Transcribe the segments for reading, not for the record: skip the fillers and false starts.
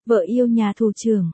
Vợ yêu nhà tù trưởng,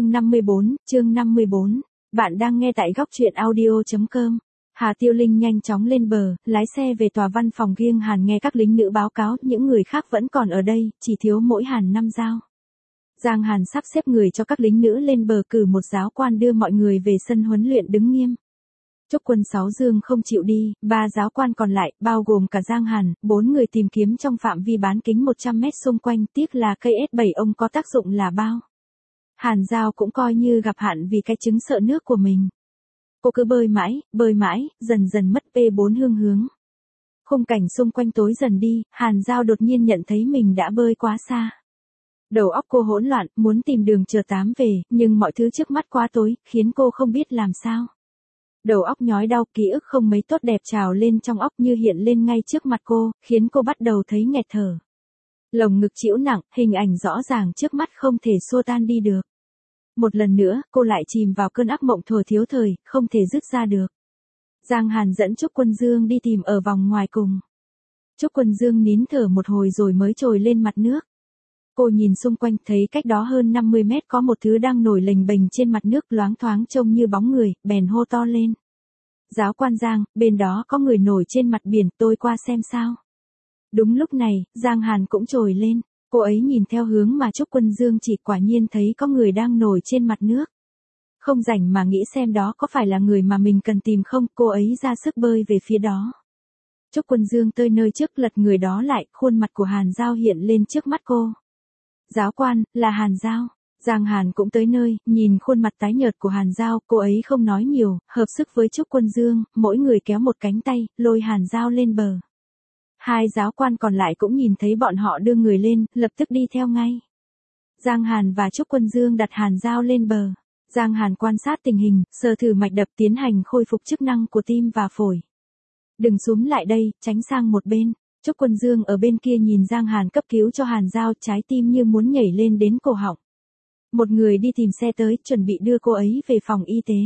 chương 54, bạn đang nghe tại góc truyện audio.com. Hà Tiêu Linh nhanh chóng lên bờ, lái xe về tòa văn phòng riêng Hàn nghe các lính nữ báo cáo những người khác vẫn còn ở đây, chỉ thiếu mỗi Hàn 5 dao. Giang Hàn sắp xếp người cho các lính nữ lên bờ cử một giáo quan đưa mọi người về sân huấn luyện đứng nghiêm. Trúc Quân Sáu Dương không chịu đi, 3 giáo quan còn lại, bao gồm cả Giang Hàn, 4 người tìm kiếm trong phạm vi bán kính 100 mét xung quanh, tiếc là cây S7 ông có tác dụng là bao. Hàn Giao cũng coi như gặp hạn vì cái chứng sợ nước của mình. Cô cứ bơi mãi, dần dần mất P4 hướng. Khung cảnh xung quanh tối dần đi, Hàn Giao đột nhiên nhận thấy mình đã bơi quá xa. Đầu óc cô hỗn loạn, muốn tìm đường chờ 8 về, nhưng mọi thứ trước mắt quá tối, khiến cô không biết làm sao. Đầu óc nhói đau, ký ức không mấy tốt đẹp trào lên trong óc như hiện lên ngay trước mặt cô, khiến cô bắt đầu thấy nghẹt thở. Lồng ngực trĩu nặng, hình ảnh rõ ràng trước mắt không thể xua tan đi được. Một lần nữa, cô lại chìm vào cơn ác mộng thuở thiếu thời, không thể dứt ra được. Giang Hàn dẫn Trúc Quân Dương đi tìm ở vòng ngoài cùng. Trúc Quân Dương nín thở một hồi rồi mới trồi lên mặt nước. Cô nhìn xung quanh thấy cách đó hơn 50 mét có một thứ đang nổi lềnh bềnh trên mặt nước loáng thoáng trông như bóng người, bèn hô to lên. Giáo quan Giang, bên đó có người nổi trên mặt biển, tôi qua xem sao. Đúng lúc này, Giang Hàn cũng trồi lên, cô ấy nhìn theo hướng mà Trúc Quân Dương chỉ, quả nhiên thấy có người đang nổi trên mặt nước. Không rảnh mà nghĩ xem đó có phải là người mà mình cần tìm không, cô ấy ra sức bơi về phía đó. Trúc Quân Dương tới nơi trước lật người đó lại, khuôn mặt của Hàn Giao hiện lên trước mắt cô. Giáo quan, là Hàn Giao. Giang Hàn cũng tới nơi, nhìn khuôn mặt tái nhợt của Hàn Giao, cô ấy không nói nhiều, hợp sức với Trúc Quân Dương, mỗi người kéo một cánh tay, lôi Hàn Giao lên bờ. 2 giáo quan còn lại cũng nhìn thấy bọn họ đưa người lên, lập tức đi theo ngay. Giang Hàn và Trúc Quân Dương đặt Hàn Giao lên bờ. Giang Hàn quan sát tình hình, sờ thử mạch đập, tiến hành khôi phục chức năng của tim và phổi. Đừng xúm lại đây, tránh sang một bên. Trúc Quân Dương ở bên kia nhìn Giang Hàn cấp cứu cho Hàn Giao, trái tim như muốn nhảy lên đến cổ họng. Một người đi tìm xe tới, chuẩn bị đưa cô ấy về phòng y tế.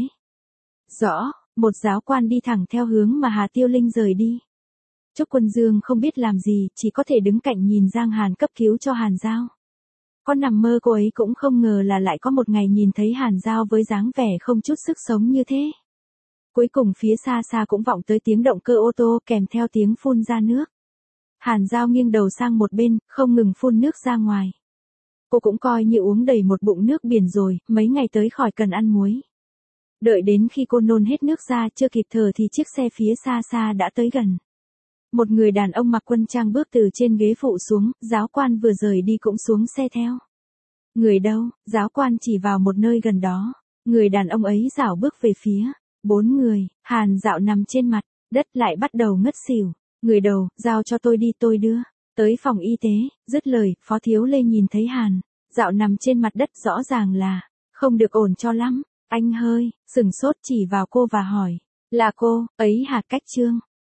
Rõ, một giáo quan đi thẳng theo hướng mà Hà Tiêu Linh rời đi. Trúc Quân Dương không biết làm gì, chỉ có thể đứng cạnh nhìn Giang Hàn cấp cứu cho Hàn Giao. Có nằm mơ cô ấy cũng không ngờ là lại có một ngày nhìn thấy Hàn Giao với dáng vẻ không chút sức sống như thế. Cuối cùng phía xa xa cũng vọng tới tiếng động cơ ô tô kèm theo tiếng phun ra nước. Hàn Giao nghiêng đầu sang một bên, không ngừng phun nước ra ngoài. Cô cũng coi như uống đầy một bụng nước biển rồi, mấy ngày tới khỏi cần ăn muối. Đợi đến khi cô nôn hết nước ra chưa kịp thở thì chiếc xe phía xa xa đã tới gần. Một người đàn ông mặc quân trang bước từ trên ghế phụ xuống, giáo quan vừa rời đi cũng xuống xe theo. Người đâu? Giáo quan chỉ vào một nơi gần đó. Người đàn ông ấy rảo bước về phía. 4 người, Hàn Dạo nằm trên mặt đất lại bắt đầu ngất xỉu. Người đầu, giao cho tôi đi tôi đưa. Tới phòng y tế, dứt lời, Phó Thiếu Lê nhìn thấy Hàn Dạo nằm trên mặt đất rõ ràng là không được ổn cho lắm. Anh hơi sửng sốt chỉ vào cô và hỏi. Là cô, ấy hả? Cách Trương.